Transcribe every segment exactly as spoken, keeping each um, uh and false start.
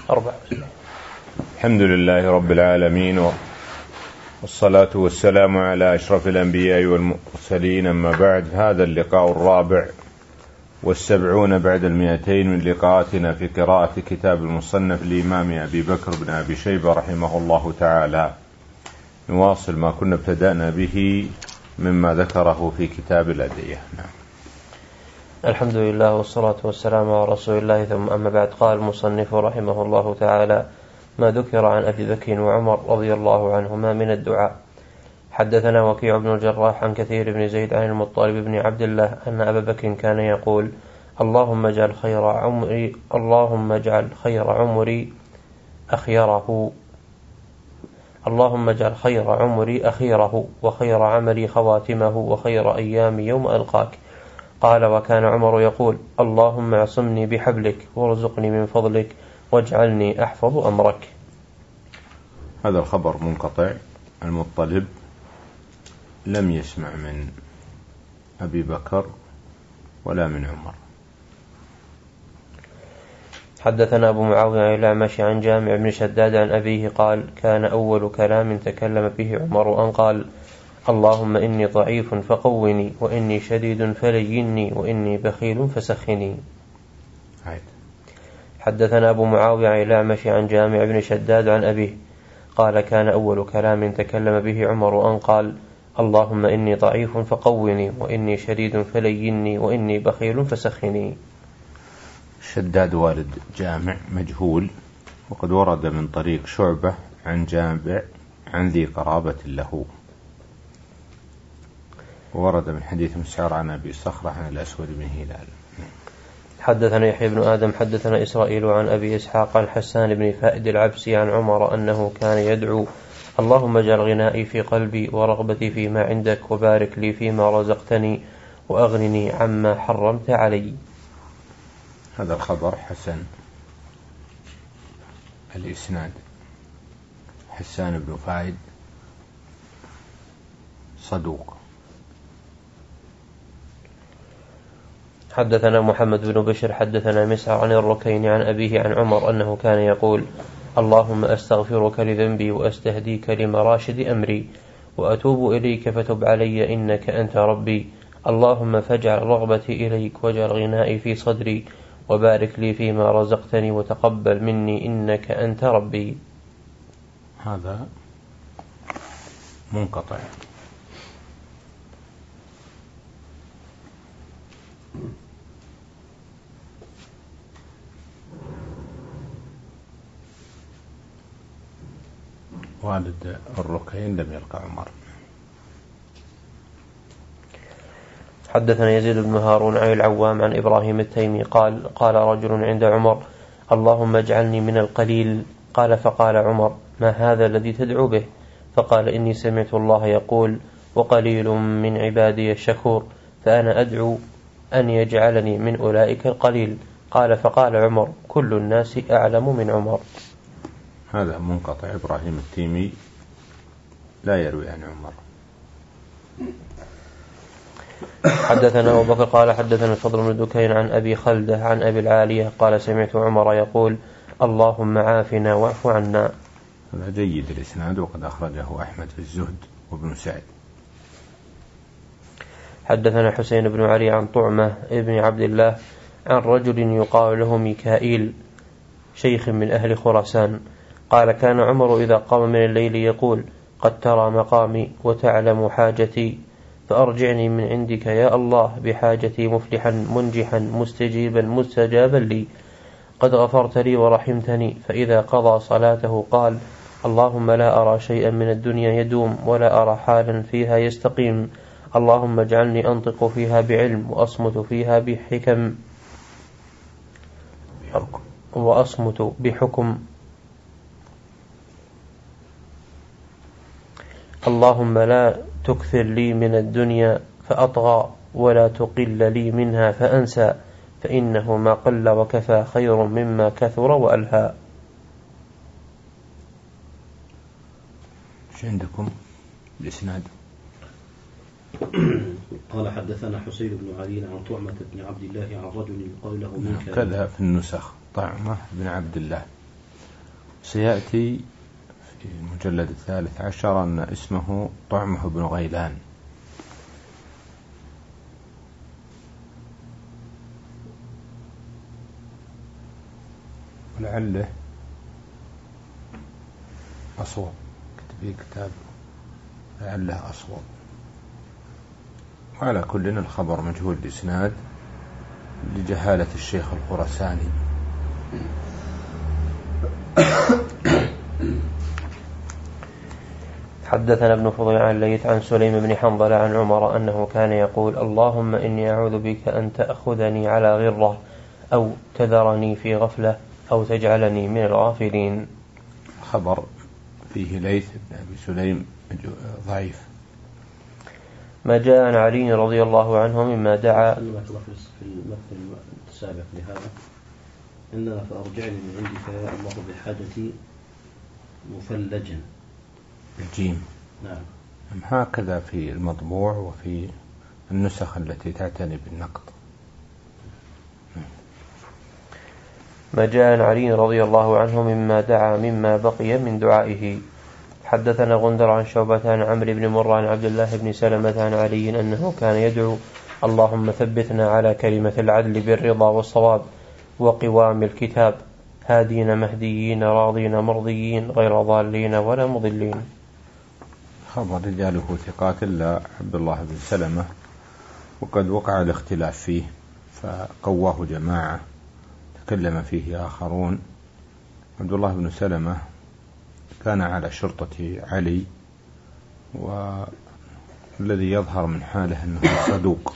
أربعة. الحمد لله رب العالمين، والصلاة والسلام على أشرف الأنبياء والمرسلين، أما بعد. هذا اللقاء الرابع والسبعون بعد المئتين من لقاءاتنا في قراءة كتاب المصنف الإمام أبي بكر بن أبي شيبة رحمه الله تعالى. نواصل ما كنا ابتدأنا به مما ذكره في كتاب الأدعية. نعم. الحمد لله والصلاة والسلام على رسول الله، ثم أما بعد. قال المصنف رحمه الله تعالى: ما ذكر عن أبي بكر وعمر رضي الله عنهما من الدعاء. حدثنا وكيع بن الجراح عن كثير بن زيد عن المطلب بن عبد الله أن أبا بكر كان يقول: اللهم اجعل خير عمري اللهم اجعل خير عمري أخيره اللهم اجعل خير عمري أخيره وخير عملي خواتمه وخير أيام يوم ألقاك. قال: وكان عمر يقول: اللهم اعصمني بحبلك وارزقني من فضلك واجعلني أحفظ أمرك. هذا الخبر منقطع. المطلب لم يسمع من أبي بكر ولا من عمر. حدثنا أبو معاوية الأعمش عن جامع بن شداد عن أبيه قال: كان أول كلام تكلم به عمر أن قال: اللهم إني ضعيف فقوني، وإني شديد فليني، وإني بخيل فسخني. عيد. حدثنا أبو معاوية الأعمش عن جامع بن شداد عن أبيه قال: كان أول كلام تكلم به عمر أن قال: اللهم إني ضعيف فقوني، وإني شديد فليني، وإني بخيل فسخني. شداد والد جامع مجهول، وقد ورد من طريق شعبة عن جامع عن ذي قرابة له، ورد من حديث مسعر عن أبي صخرة عن الأسود بن هلال. حدثنا يحيى بن آدم حدثنا إسرائيل عن أبي إسحاق عن حسان بن فائد العبسي عن عمر أنه كان يدعو: اللهم اجعل غنائي في قلبي ورغبتي فيما عندك، وبارك لي فيما رزقتني، وأغنني عما حرمت علي. هذا الخبر حسن الإسناد. حسان بن فائد صدوق. حدثنا محمد بن بشر حدثنا مسعر عن الركين عن أبيه عن عمر أنه كان يقول: اللهم أستغفرك لذنبي وأستهديك لمراشد أمري وأتوب إليك فتب علي إنك أنت ربي. اللهم فاجعل رغبتي إليك واجعل غنائي في صدري وبارك لي فيما رزقتني وتقبل مني إنك أنت ربي. هذا منقطع. والد الركين لم يلقى عمر. حدثنا يزيد بن هارون عن العوام عن إبراهيم التيمي قال: قال رجل عند عمر: اللهم اجعلني من القليل. قال: فقال عمر: ما هذا الذي تدعو به؟ فقال: إني سمعت الله يقول: وقليل من عبادي الشكور، فأنا أدعو أن يجعلني من أولئك القليل. قال: فقال عمر: كل الناس أعلم من عمر. هذا منقطع. إبراهيم التيمي لا يروي عن عمر. حدثنا أبو بكر قال: حدثنا الفضل بن دكين عن أبي خلدة عن أبي العالية قال: سمعت عمر يقول: اللهم عافنا واعف عنا. هذا جيد الإسناد، وقد أخرجه أحمد في الزهد وابن سعد. حدثنا حسين بن علي عن طعمة ابن عبد الله عن رجل يقال له ميكائيل شيخ من أهل خراسان قال: كان عمر إذا قام من الليل يقول: قد ترى مقامي وتعلم حاجتي، فأرجعني من عندك يا الله بحاجتي مفلحا منجحا مستجيبا مستجابا لي، قد غفرت لي ورحمتني. فإذا قضى صلاته قال: اللهم لا أرى شيئا من الدنيا يدوم، ولا أرى حالا فيها يستقيم، اللهم اجعلني أنطق فيها بعلم وأصمت فيها بحكم وأصمت بحكم اللهم لا تكثر لي من الدنيا فأطغى، ولا تقل لي منها فأنسى، فإنه ما قل وكفى خير مما كثر وألهى. ايش عندكم الإسناد؟ قال: حدثنا حسين بن علي عن طعمة بن عبد الله عن رجل يقال له ميكائيل. كذا في النسخ طعمة بن عبد الله. سيأتي في المجلد الثالث عشر أن اسمه طعمه بن غيلان. ولعله أصوب، كتبه كتاب لعله أصوب. وعلى كل الخبر مجهول الإسناد لجهالة الشيخ الخراساني. حدثنا ابن فضيل عن الليث عن سليم بن حنظلة عن عمر أنه كان يقول اللهم إني أعوذ بك أن تأخذني على غرة أو تذرني في غفلة أو تجعلني من الغافلين. خبر فيه ليث بن أبي سليم ضعيف. ما جاء عن علي رضي الله عنه مما دعا في المثل السابق لهذا إننا فأرجعني من عندك يا الله بحاجتي مفلجا الجيم. نعم. هكذا في المطبوع وفي النسخ التي تعتني بالنقد. ما جاء عن علي رضي الله عنه مما دعا مما بقي من دعائه. حدثنا غندر عن شعبة عن عمرو بن مرة عن عبد الله بن سلمة عن علي أنه كان يدعو اللهم ثبتنا على كلمة العدل بالرضا والصواب وقوام الكتاب هادين مهديين راضين مرضيين غير ضالين ولا مضلين. خبر رجاله ثقات إلا عبد الله بن سلمة، وقد وقع الاختلاف فيه فقواه جماعة تكلم فيه آخرون. عبد الله بن سلمة كان على شرطة علي، والذي يظهر من حاله أنه صدوق،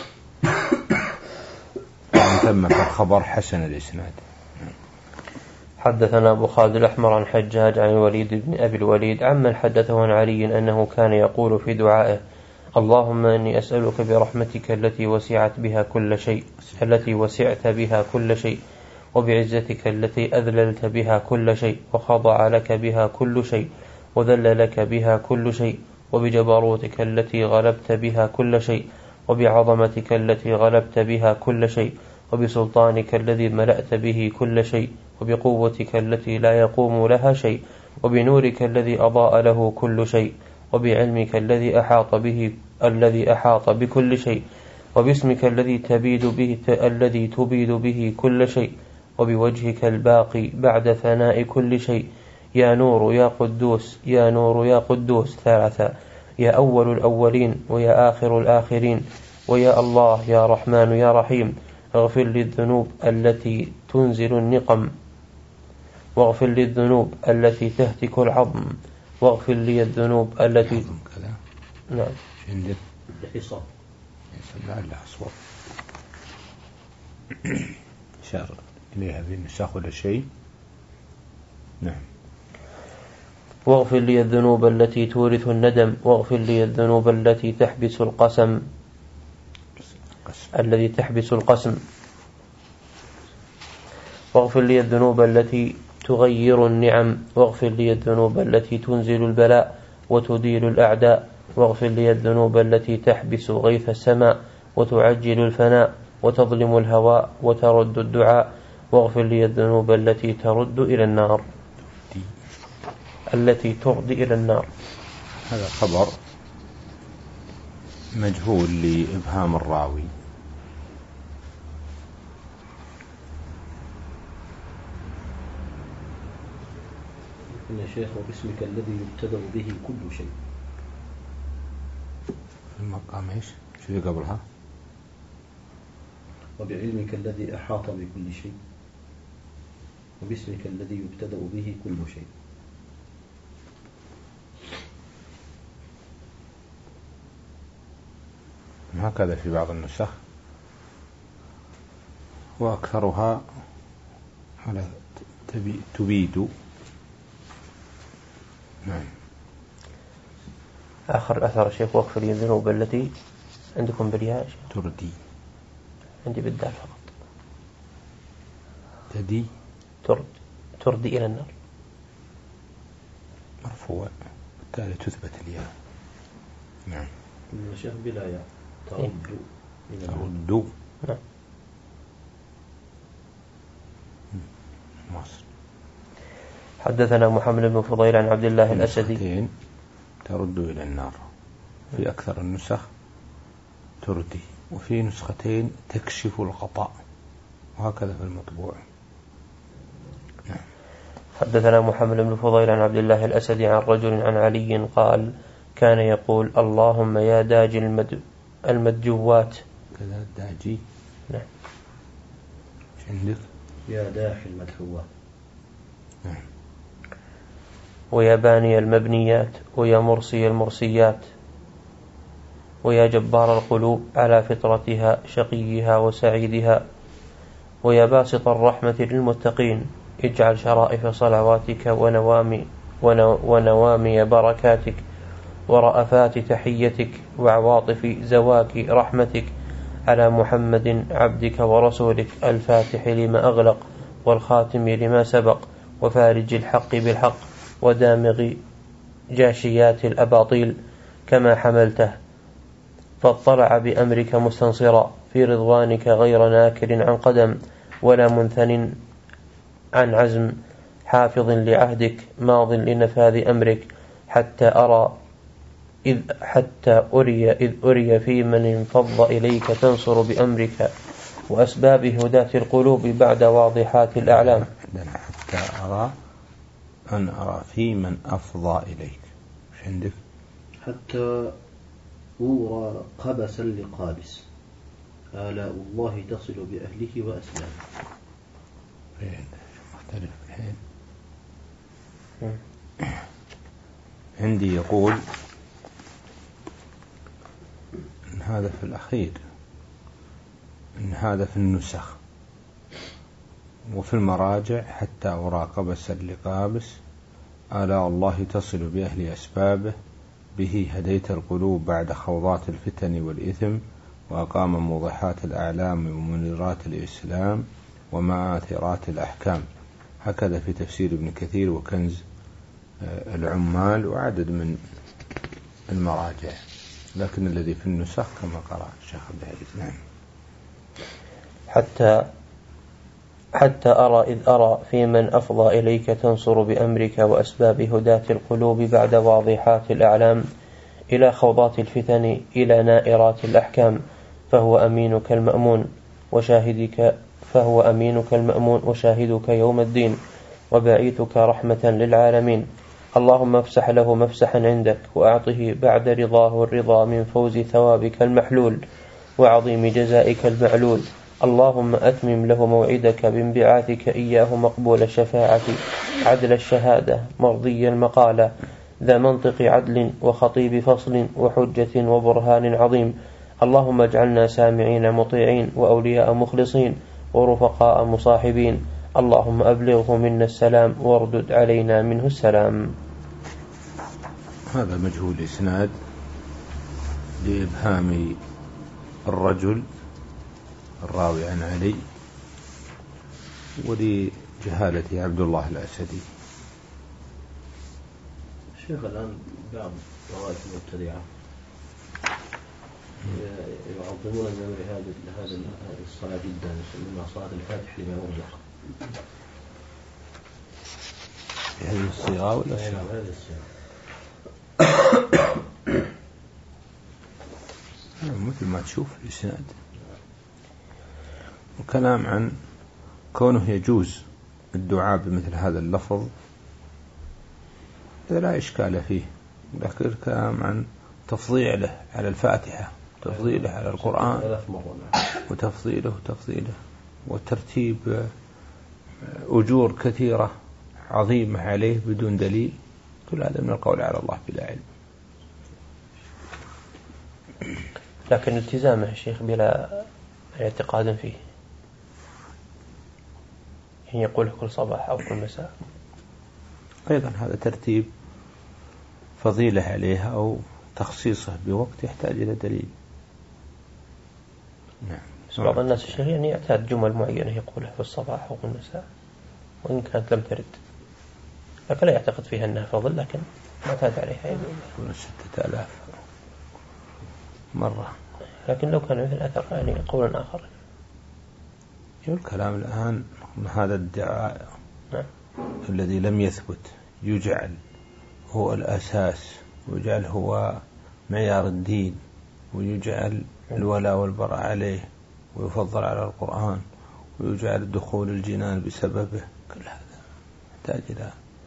ومن ثم فالخبر حسن الإسناد. حدثنا أبو خالد الأحمر عن حجاج عن الوليد بن أبي الوليد عمن حدثه عن علي أنه كان يقول في دعائه اللهم إني أسألك برحمتك التي وسعت بها كل شيء التي وسعت بها كل شيء وبعزتك التي أذللت بها كل شيء وخضع لك بها كل شيء وذل لك بها كل شيء وبجبروتك التي غلبت بها كل شيء وبعظمتك التي غلبت بها كل شيء وبسلطانك الذي ملأت به كل شيء وبقوتك التي لا يقوم لها شيء وبنورك الذي أضاء له كل شيء وبعلمك الذي أحاط به الذي أحاط بكل شيء وباسمك الذي تبيد به الذي تبيد به كل شيء وبوجهك الباقي بعد ثناء كل شيء يا نور يا قدوس يا نور يا قدوس ثلاثة يا أول الأولين ويا آخر الآخرين ويا الله يا رحمن يا رحيم اغفر لي الذنوب التي تنزل النقم واغفر لي الذنوب التي تهتك العظم واغفر لي الذنوب التي كذا. نعم عندك الحصان لعل أصوب شار إليها في النساخ ولا شيء. نعم. واغفر لي الذنوب التي تورث الندم واغفر لي الذنوب التي تحبس القسم الذي تحبس القسم واغفر لي الذنوب التي تغير النعم واغفر لي الذنوب التي تنزل البلاء وتديل الأعداء واغفر لي الذنوب التي تحبس غيث السماء وتعجل الفناء وتظلم الهواء وترد الدعاء واغفر لي الذنوب التي ترد إلى النار التي ترد إلى النار. هذا خبر مجهول لإبهام الراوي. يا شيخ وباسمك الذي يبتدأ به كل شيء. المقام ايش؟ شو قبلها؟ وبعلمك الذي أحاط بكل شيء وباسمك الذي يبتدأ به كل شيء. هكذا في بعض النسخ وأكثرها على تبيد. نعم. آخر أثر الشيخ واغفر لي الذنوب التي عندكم بالياء تردي، عندي بالدال فقط تدي ترد تردي إلى النار مرفوع بالتالي تثبت الياء. نعم. الشيخ بلا ياء ترد إلى ترد. نعم. مصر. حدثنا محمد بن فضيل عن عبد الله الأسدي. ترد إلى النار، في أكثر النسخ تردي، وفي نسختين تكشف الغطاء، وهكذا في المطبوع. حدثنا محمد بن فضيل عن عبد الله الأسدي عن رجل عن علي قال: كان يقول: اللهم يا داجي المد... المدجوات. كذا داجي. نعم. ايش عندك؟ يا داحي المدحوات. نعم. ويا باني المبنيات، ويا مرسي المرسيات، ويا جبار القلوب على فطرتها شقيها وسعيدها، ويا باسط الرحمة للمتقين، اجعل شرائف صلواتك ونوامي, ونوامي بركاتك ورأفات تحيتك وعواطف زواك رحمتك على محمد عبدك ورسولك الفاتح لما أغلق والخاتم لما سبق وفارج الحق بالحق ودامغ جاشيات الأباطيل كما حملته، فاطلع بأمرك مستنصرا في رضوانك غير ناكر عن قدم ولا منثن عن عزم، حافظ لعهدك ماض لنفاذ أمرك، حتى أرى إذ حتى أري إذ أري في من انفض إليك تنصر بأمرك وأسباب هداة القلوب بعد واضحات الأعلام. حتى أرى أن أرى في من أفضى إليك. إيش عندك؟ حتى أورى قبسا لقابس، آلاء الله تصل بأهله وأسلامه. مختلف الحين. عندي يقول إن هذا في الأخير، إن هذا في النسخ، وفي المراجع حتى أراقب لقابس آلاء الله تصل بأهل أسبابه، به هديت القلوب بعد خوضات الفتن والإثم، وأقام موضحات الأعلام ومنيرات الإسلام ومآثرات الأحكام. هكذا في تفسير ابن كثير وكنز العمال وعدد من المراجع، لكن الذي في النسخ كما قرأ الشيخ عبد العزيز. نعم. حتى حتى أرى إذ أرى في من أفضى إليك تنصر بأمرك وأسباب هداة القلوب بعد واضحات الأعلام، إلى خوضات الفتن إلى نائرات الأحكام، فهو أمينك المأمون وشاهدك فهو أمينك المأمون وشاهدك يوم الدين وبعيثك رحمة للعالمين. اللهم افسح له مفسحا عندك، وأعطه بعد رضاه الرضا من فوز ثوابك المحلول وعظيم جزائك المعلول. اللهم أتمم له موعدك بانبعاثك إياه مقبول الشفاعة عدل الشهادة مرضي المقالة ذا منطق عدل وخطيب فصل وحجة وبرهان عظيم. اللهم اجعلنا سامعين مطيعين وأولياء مخلصين ورفقاء مصاحبين. اللهم أبلغه منا السلام واردد علينا منه السلام. هذا مجهول إسناد لإبهام الرجل الراوي عن علي، ولجهالة عبد الله الأسدي. الشيخ الآن بعض روائح المبتدعة يعظمون من هذه الصلاة جدا، يسمونها صلاة الفاتح لما أغلق. هذه الصيغة ولا هذه الصيغة مثل ما تشوف الإسناد. وكلام عن كونه يجوز الدعاء بمثل هذا اللفظ لا إشكال فيه، لكن كلام عن تفضيله على الفاتحة، تفضيله على القرآن، وتفضيله وتفضيله وترتيب أجور كثيرة عظيمة عليه بدون دليل، كل هذا من القول على الله بلا علم. لكن التزامه الشيخ بلا اعتقاد فيه، يعني يقوله كل صباح أو كل مساء، أيضا هذا ترتيب فضيلة عليها أو تخصيصه بوقت يحتاج إلى دليل. نعم. بعض الناس الشيخ يعني يعتاد جمل معينة يقولها في الصباح أو في المساء وإن كانت لم ترد، لكن لا يعتقد فيها أنها فضل، لكن معتاد عليها يقول ستة آلاف مرة. لكن لو كان مثل أثر يعني قول آخر. الكلام الآن هذا الدعاء نعم. الذي لم يثبت يجعل هو الأساس ويجعل هو معيار الدين ويجعل الولاء والبراء عليه ويفضل على القرآن ويجعل دخول الجنان بسببه، كل هذا يحتاج إلى.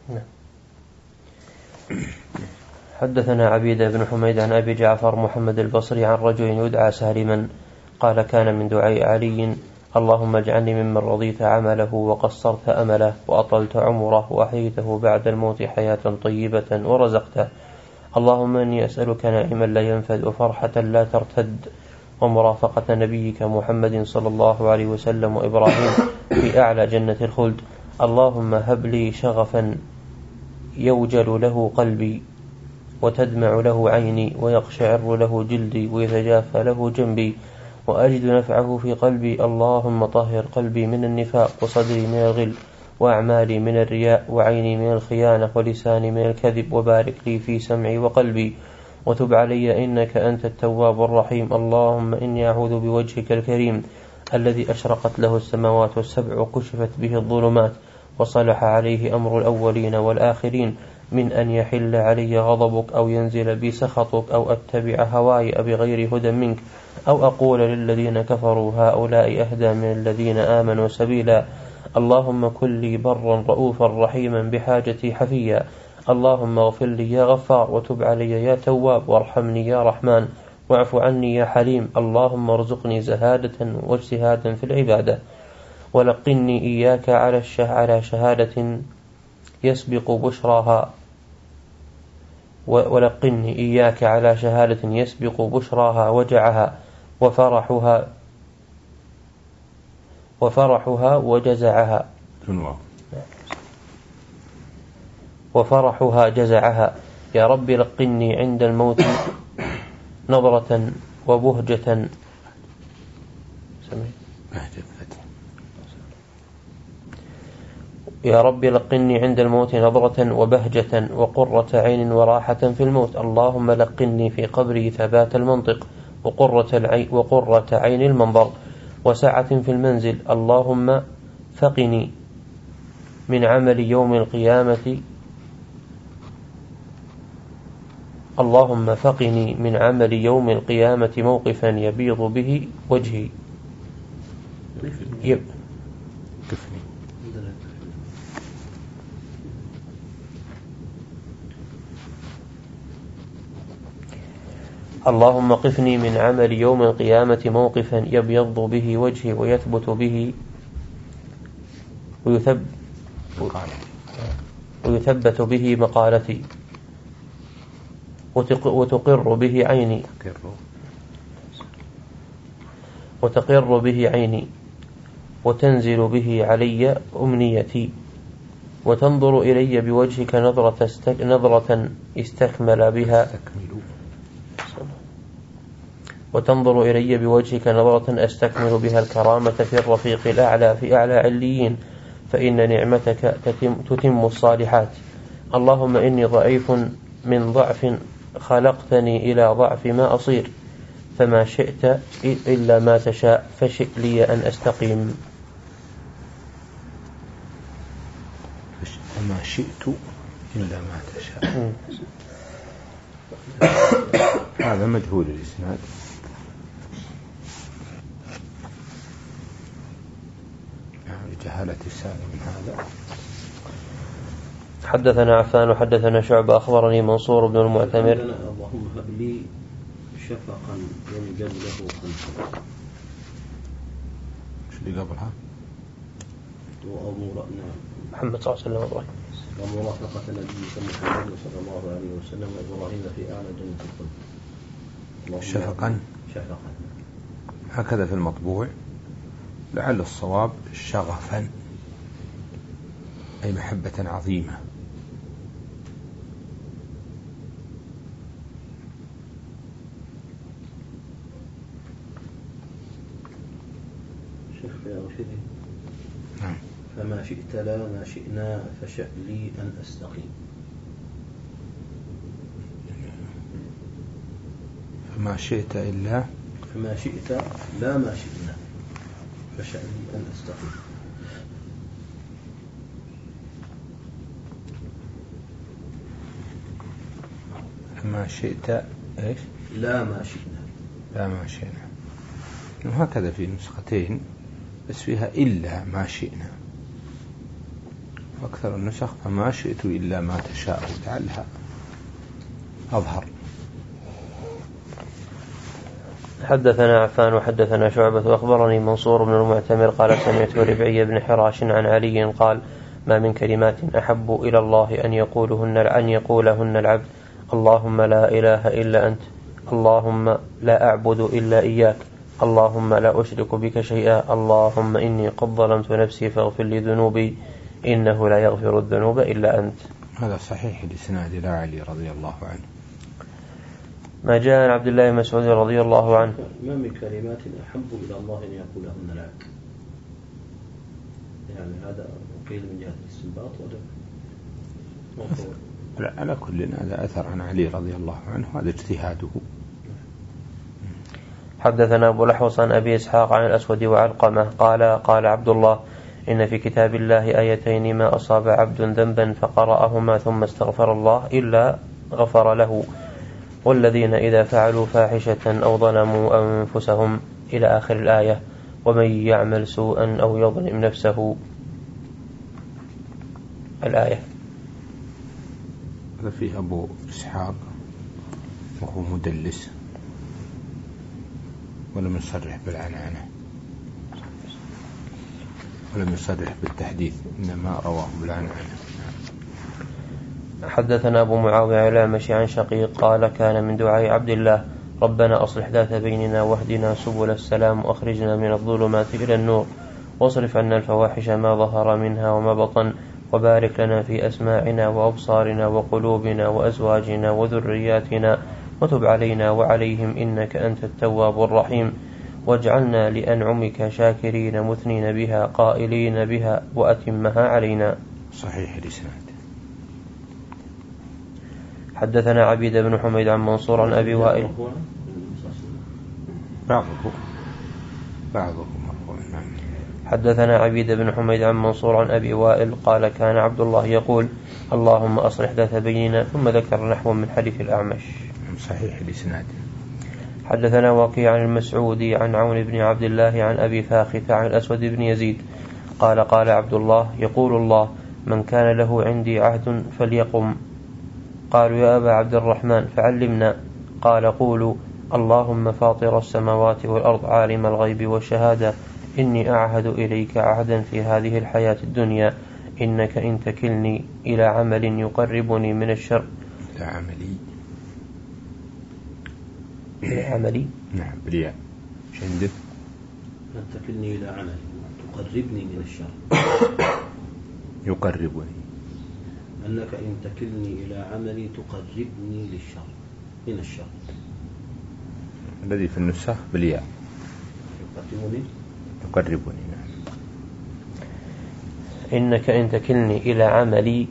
حدثنا عبيد بن حميد عن أبي جعفر محمد البصري عن رجل يدعى سالما قال كان من دعاء علي اللهم اجعلني ممن رضيت عمله وقصرت أمله وأطلت عمره وأحييته بعد الموت حياة طيبة ورزقته. اللهم إني أسألك نعيما لا ينفد وفرحة لا ترتد ومرافقة نبيك محمد صلى الله عليه وسلم وإبراهيم في أعلى جنة الخلد. اللهم هب لي شغفا يوجل له قلبي وتدمع له عيني ويقشعر له جلدي ويتجافى له جنبي وأجد نفعه في قلبي. اللهم طهر قلبي من النفاق وصدري من الغل وأعمالي من الرياء وعيني من الخيانة ولساني من الكذب وبارك لي في سمعي وقلبي وتب علي إنك أنت التواب الرحيم. اللهم إني أعوذ بوجهك الكريم الذي أشرقت له السماوات السبع وكشفت به الظلمات وصلح عليه أمر الأولين والآخرين من أن يحل علي غضبك أو ينزل بي سخطك أو أتبع هواي بغير هدى منك أو أقول للذين كفروا هؤلاء أهدى من الذين آمنوا سبيلا. اللهم كن لي برا رؤوفا رحيما بحاجتي حفيا. اللهم اغفر لي يا غفار وتب علي يا تواب وارحمني يا رحمن واعف عني يا حليم. اللهم ارزقني زهادة واجتهادا في العبادة ولقني إياك على على شهادة يسبق بشراها ولقني إياك على شهادة يسبق بشراها وجعها وفرحها وفرحها وجزعها وفرحها جزعها. يا رب لقني عند الموت نظرة وبهجة يا رب لقني عند الموت نظرة وبهجة وقرة عين وراحة في الموت. اللهم لقني في قبري ثبات المنطق وقرة العين, وقرة عين المنظر وسعة في المنزل. اللهم فقني من عمل يوم القيامة اللهم فقني من عمل يوم القيامة موقفا يبيض به وجهي يب اللهم قفني من عمل يوم القيامة موقفا يبيض به وجهي ويثبت به ويثب ويثبت به مقالتي وتقر به عيني وتقر به عيني وتنزل به علي أمنيتي وتنظر إلي بوجهك نظرة, استك... نظرة استكمل بها وتنظر إلي بوجهك نظرة أستكمل بها الكرامة في الرفيق الأعلى في أعلى عليين فإن نعمتك تتم, تتم الصالحات. اللهم إني ضعيف من ضعف خلقتني إلى ضعف ما أصير فما شئت إلا ما تشاء فشئ لي أن أستقيم. فما شئت إلا ما تشاء هذا مجهول الإسناد. جهالة السالم من هذا. حدثنا عفان وحدثنا شعبة أخبرني منصور بن المعتمر. اللهم هب لي شفقا ينجل له خلفا. ايش اللي قبلها؟ محمد صلى الله عليه وسلم وإبراهيم ومرافقة نبيك محمد صلى الله عليه وسلم وإبراهيم في أعلى جنة الخلد. شفقا شفقا هكذا في المطبوع. لعل الصواب شغفا أي محبة عظيمة. شيخ يا رشيدي نعم. فما شئت لا ما شئنا فشأ لي أن أستقيم. فما شئت إلا فما شئت لا ما شئنا فشأ لي أن أستقيم. ما شئت إيش؟ لا ما شئنا. لا ما شئنا. وهكذا في نسختين بس فيها إلا ما شئنا، أكثر النسخ فما شئت إلا ما تشاء، لعلها أظهر. حدثنا عفان وحدثنا شعبة وأخبرني منصور بن المعتمر قال سمعت ربعي بن حراش عن علي قال ما من كلمات أحب إلى الله أن يقولهن أن يقولهن العبد اللهم لا إله إلا أنت، اللهم لا أعبد إلا إياك، اللهم لا أشرك بك شيئا، اللهم إني قد ظلمت نفسي فاغفر لي ذنوبي إنه لا يغفر الذنوب إلا أنت. هذا صحيح الإسناد إلى علي رضي الله عنه. ما جاء عن عبد الله بن مسعود رضي الله عنه ما من كلمات أحب إلى الله أن يقولهن العبد، يعني هذا قيل من جهة الاستنباط ولا على كل هذا أثر عن علي رضي الله عنه، هذا اجتهاده. حدثنا أبو الأحوص عن أبي إسحاق عن الأسود وعلقمة قال قال عبد الله إن في كتاب الله آيتين ما أصاب عبد ذنبا فقرأهما ثم استغفر الله إلا غفر له، والذين إذا فعلوا فاحشة أو ظلموا أنفسهم إلى آخر الآية، ومن يعمل سوءا أو يظلم نفسه الآية. هذا فيه أبو إسحاق وهو مدلس ولم يصرح بالعنعنة ولم يصرح بالتحديث، إنما رواه بالعنعنة. حدثنا أبو معاوية على مشي عن شقيق قال كان من دعاء عبد الله ربنا أصلح ذات بيننا واهدنا سبل السلام وأخرجنا من الظلمات إلى النور واصرف عنا الفواحش ما ظهر منها وما بطن وبارك لنا في أسماعنا وأبصارنا وقلوبنا وأزواجنا وذرياتنا وتب علينا وعليهم إنك أنت التواب الرحيم واجعلنا لأنعمك شاكرين مثنين بها قائلين بها وأتمها علينا. صحيح الإسناد. حدثنا عبيد بن حميد عن منصور عن أبي وائل بعضه بعضه مرفوع. حدثنا عبيد بن حميد عن منصور عن أبي وائل قال كان عبد الله يقول اللهم أصلح ذات بيننا، ثم ذكر نحو من حديث الأعمش. صحيح الإسناد. حدثنا وكيع عن المسعودي عن عون بن عبد الله عن أبي فاخث عن الأسود بن يزيد قال قال عبد الله يقول الله من كان له عندي عهد فليقم. قالوا يا أبا عبد الرحمن فعلمنا. قال قولوا اللهم فاطر السماوات والأرض عالم الغيب والشهادة إني أعهد إليك عهدا في هذه الحياة الدنيا إنك إن تكلني إلى عمل يقربني من الشر إلى عملي إلى عملي نعم بالياء عندك أن تكلني إلى عمل تقربني من الشر يقربني أنك إن تكلني إلى عملي تقربني للشر من الشر. الذي في النسخ بالياء يقربني يقربني نعم. إنك إن تكلني إلى عملي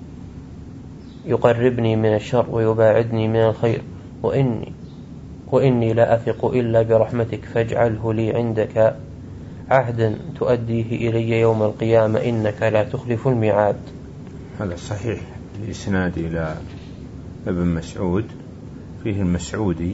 يقربني من الشر ويباعدني من الخير وإني وإني لا أثق إلا برحمتك فاجعله لي عندك عهدا تؤديه إلي يوم القيامة إنك لا تخلف الميعاد. هذا صحيح الإسناد إلى ابن مسعود، فيه المسعودي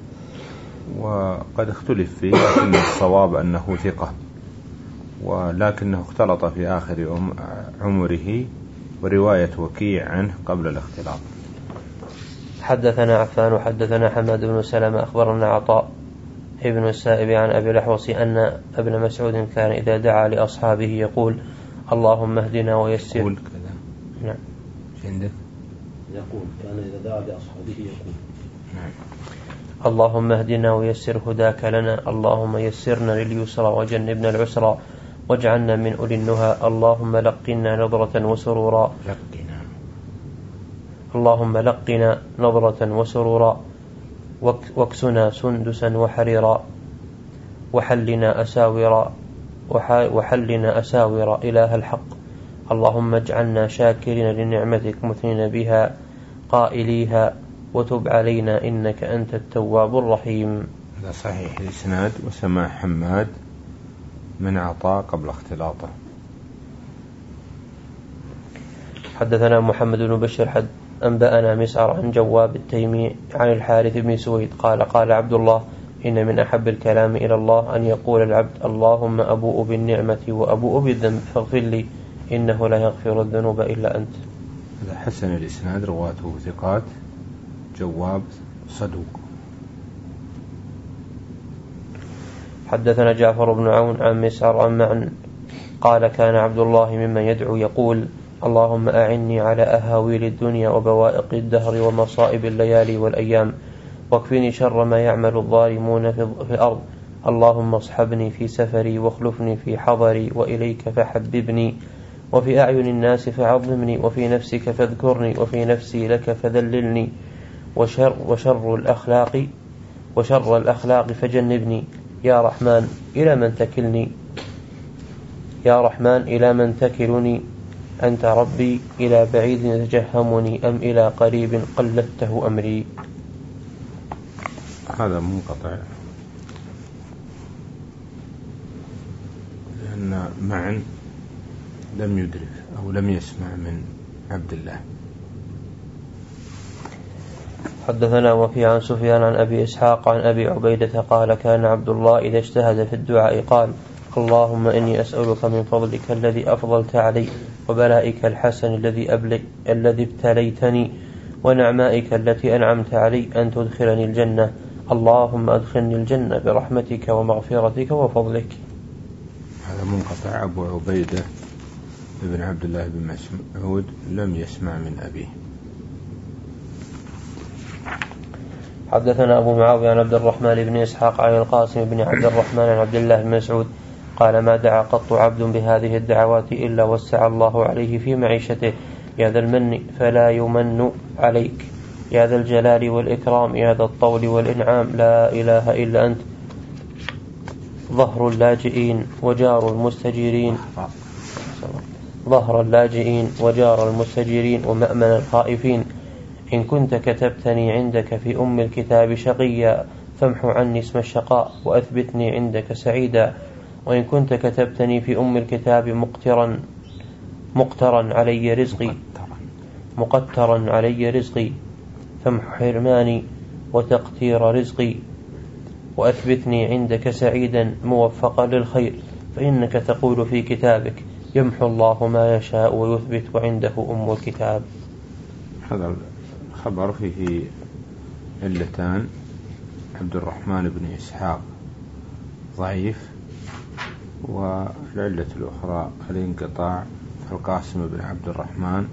وقد اختلف فيه، لكن الصواب أنه ثقة، ولكنه اختلط في آخر عمره، ورواية وكيع عنه قبل الاختلاط. حدثنا عفان وحدثنا حماد بن سلمة أخبرنا عطاء ابن السائب عن أبي الأحوص أن ابن مسعود كان إذا دعا لأصحابه يقول اللهم اهدنا ويسر. يقول كذا نعم. عندك يقول كان إذا دعا لأصحابه يقول نعم. اللهم اهدنا ويسر هداك لنا، اللهم يسرنا لليسرى وجنبنا العسرى واجعلنا من أولي النهى، اللهم لقنا نظرة وسرورا لقنا اللهم لقنا نظرة وسرورا واكسنا سندسا وحريرا وحلنا أساورا وحلنا أساور إله الحق، اللهم اجعلنا شاكرين لنعمتك مثنين بها قائليها وتب علينا إنك أنت التواب الرحيم. هذا صحيح الإسناد، وسمع حماد من عطاء قبل اختلاطه. حدثنا محمد بن بشر حد أنبأنا مسعر عن جواب التيمي عن الحارث بن سويد قال قال عبد الله إن من أحب الكلام إلى الله أن يقول العبد اللهم أبوء بالنعمة وأبوء بالذنب فاغفر لي إنه لا يغفر الذنوب إلا أنت. هذا حسن الإسناد، رواته ثقات، جواب صدوق. حدثنا جعفر بن عون عن مسعر عن معن قال كان عبد الله ممن يدعو يقول اللهم أعني على أهاويل الدنيا وبوائق الدهر ومصائب الليالي والأيام واكفني شر ما يعمل الظالمون في الأرض. اللهم اصحبني في سفري واخلفني في حضري وإليك فحببني وفي أعين الناس فعظمني وفي نفسك فاذكرني وفي نفسي لك فذللني وشر, وشر الأخلاق وشر الأخلاق فجنبني. يا رحمن إلى من تكلني يا رحمن إلى من تكلني أنت ربي إلى بعيد يتجهمني أم إلى قريب قلدته أمري. هذا منقطع لأن معن لم يدرك أو لم يسمع من عبد الله. حدثنا وكيع عن سفيان عن أبي إسحاق عن أبي عبيدة قال كان عبد الله إذا اجتهد في الدعاء قال اللهم إني أسألك من فضلك الذي أفضلت علي وبلائك الحسن الذي أبلي الذي ابتليتني ونعمائك التي أنعمت علي أن تدخلني الجنة. اللهم أدخلني الجنة برحمتك ومغفرتك وفضلك. هذا منقطع. أبو عبيدة ابن عبد الله بن مسعود لم يسمع من أبيه. حدثنا أبو معاوية عن عبد الرحمن بن إسحاق عن القاسم بن عبد الرحمن عن عبد الله بن مسعود قال ما دعا قط عبد بهذه الدعوات إلا وسع الله عليه في معيشته. يا ذا المن فلا يمن عليك، يا ذا الجلال والإكرام، يا ذا الطول والإنعام، لا إله إلا أنت، ظهر اللاجئين وجار المستجيرين ظهر اللاجئين وجار المستجيرين ومأمن الخائفين. إن كنت كتبتني عندك في أم الكتاب شقيا فامحو عني اسم الشقاء وأثبتني عندك سعيدا. وإن كنت كتبتني في أم الكتاب مقترا مقترا علي رزقي مقترا علي رزقي فامحو حرماني وتقتير رزقي وأثبتني عندك سعيدا موفقا للخير. فإنك تقول في كتابك يمحو الله ما يشاء ويثبت وعنده أم الكتاب. هذا الخبر فيه علتان. عبد الرحمن بن إسحاق ضعيف، والعلة الأخرى الانقطاع. فالقاسم بن عبد الرحمن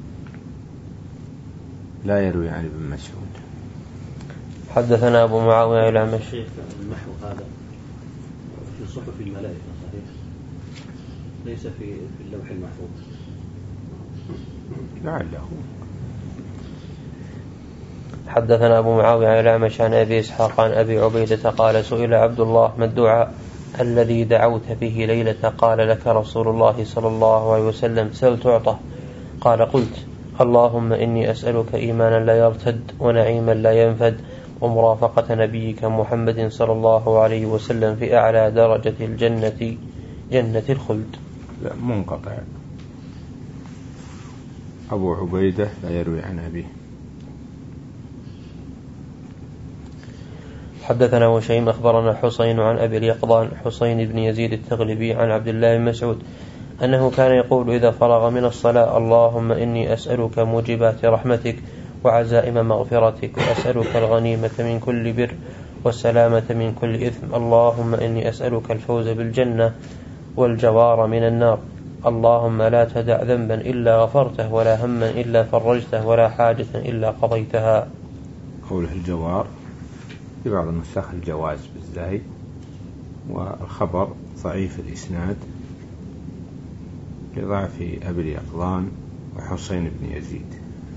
لا يروي عن ابن مسعود. حدثنا أبو معاوية إلى مشي المحو هذا في صحف الملائكة صحيح، ليس في في اللوح المحفوظ لعله. حدثنا أبو معاوية إلى مشي عن أبي إسحاق عن أبي عبيدة قال سئل عبد الله ما الدعاء الذي دعوت به ليلة؟ قال لك رسول الله صلى الله عليه وسلم سل تعطى. قال قلت اللهم إني أسألك إيمانا لا يرتد ونعيما لا ينفد ومرافقة نبيك محمد صلى الله عليه وسلم في أعلى درجة الجنة جنة الخلد. لا منقطع. أبو عبيدة لا يروي عن أبيه. حدثنا وشيم أخبرنا حسين عن أبي اليقظان حسين بن يزيد التغلبي عن عبد الله بن مسعود أنه كان يقول إذا فرغ من الصلاة اللهم إني أسألك موجبات رحمتك وعزائم مغفرتك وأسألك الغنيمة من كل بر والسلامة من كل إثم. اللهم إني أسألك الفوز بالجنة والجوار من النار. اللهم لا تدع ذنبا إلا غفرته ولا هما إلا فرجته ولا حاجة إلا قضيتها. قوله الجوار في بعض النسخ الجواز بالزاي، والخبر ضعيف الإسناد لضعف أبي اليقظان وحسين بن يزيد.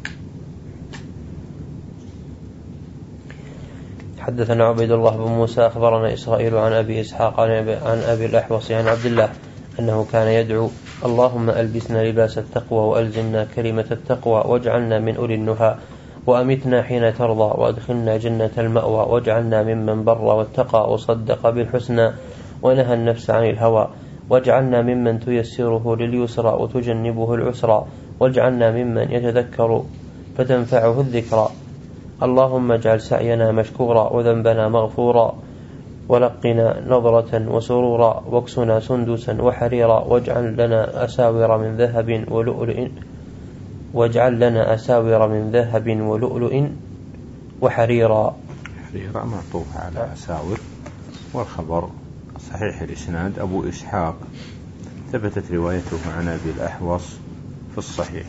حدثنا عبيد الله بن موسى أخبرنا إسرائيل عن أبي إسحاق عن أبي الأحوص عن عبد الله أنه كان يدعو اللهم ألبسنا لباس التقوى وألزمنا كلمة التقوى واجعلنا من أولي النهى وأمتنا حين ترضى وأدخلنا جنة المأوى واجعلنا ممن بر واتقى وصدق بالحسنى ونهى النفس عن الهوى واجعلنا ممن تيسره لليسرى وتجنبه العسرى واجعلنا ممن يتذكر فتنفعه الذكرى. اللهم اجعل سعينا مشكورا وذنبنا مغفورا، ولقنا نظرة وسرورا، واكسنا سندسا وحريرا، واجعل لنا أساور من ذهب ولؤلؤ واجعل لنا أساور من ذهب ولؤلؤ وحريرا. حريرا معطوف على أساور، والخبر صحيح الإسناد. أبو إسحاق ثبتت روايته عن أبي الأحوص في الصحيح.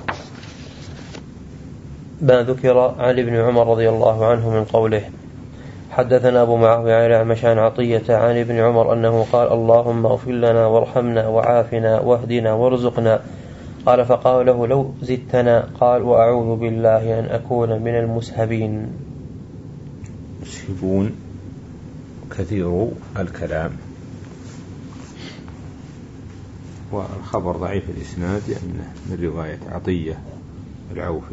ما ذكر عن ابن عمر رضي الله عنه من قوله: حدثنا أبو معاوية عن الأعمش عن عطية عن ابن عمر أنه قال: اللهم اغفر لنا وارحمنا وعافنا واهدنا وارزقنا. قال: فقال له: لو زدتنا. قال: وأعوذ بالله أن أكون من المسهبين. مسهبون كثير الكلام، والخبر ضعيف الإسناد لأنه من رواية عطية العوفي.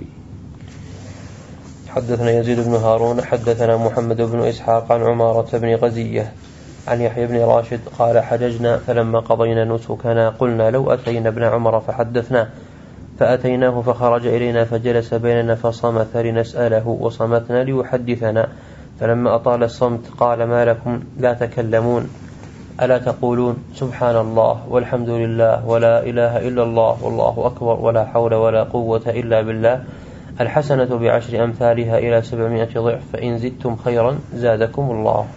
حدثنا يزيد بن هارون حدثنا محمد بن إسحاق عن عمارة بن غزية عن يحيى بن راشد قال: حججنا فلما قضينا نسكنا قلنا لو أتينا ابن عمر فحدثنا، فأتيناه فخرج إلينا فجلس بيننا فصمت لنسأله وصمتنا ليحدثنا، فلما أطال الصمت قال: ما لكم لا تكلمون؟ ألا تقولون سبحان الله والحمد لله ولا إله إلا الله والله أكبر ولا حول ولا قوة إلا بالله؟ الحسنة بعشر أمثالها إلى سبعمائة ضعف، فإن زدتم خيرا زادكم الله.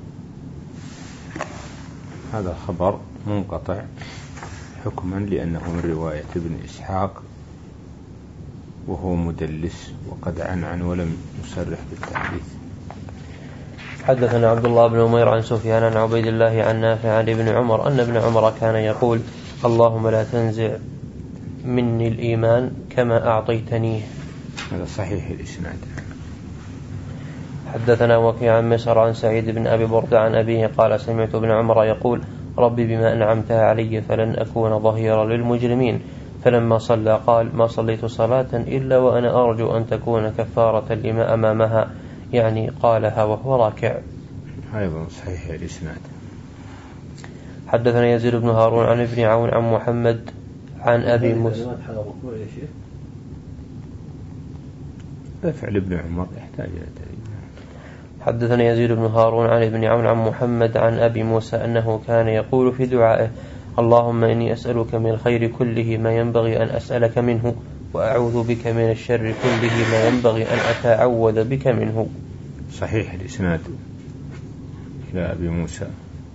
هذا الخبر منقطع حكما لأنه من رواية ابن إسحاق وهو مدلس وقد عنعن ولم يصرح بالتحديث. حدثنا عبد الله بن عمير عن سفيان عن عبيد الله عن نافع عن ابن عمر أن ابن عمر كان يقول: اللهم لا تنزع مني الإيمان كما أعطيتنيه. هذا صحيح الإسناد. حدثنا وكيع عن مسر عن سعيد بن أبي بردة عن أبيه قال: سمعت ابن عمر يقول: ربي بما أنعمتها علي فلن أكون ظهيرا للمجرمين. فلما صلى قال: ما صليت صلاة إلا وأنا أرجو أن تكون كفارة لما أمامها، يعني قالها وهو راكع. أيضا صحيح الإسناد. حدثنا يزيد بن هارون عن ابن عون عن محمد عن أبي موسى. فعل ابن عمر يحتاج إلى دليل. حدثنا يزيد بن هارون عن ابن عون عن محمد عن أبي موسى أنه كان يقول في دعائه: اللهم إني أسألك من الخير كله ما ينبغي أن أسألك منه، وأعوذ بك من الشر كله ما ينبغي أن أتعوذ بك منه. صحيح الإسناد إلى أبي موسى.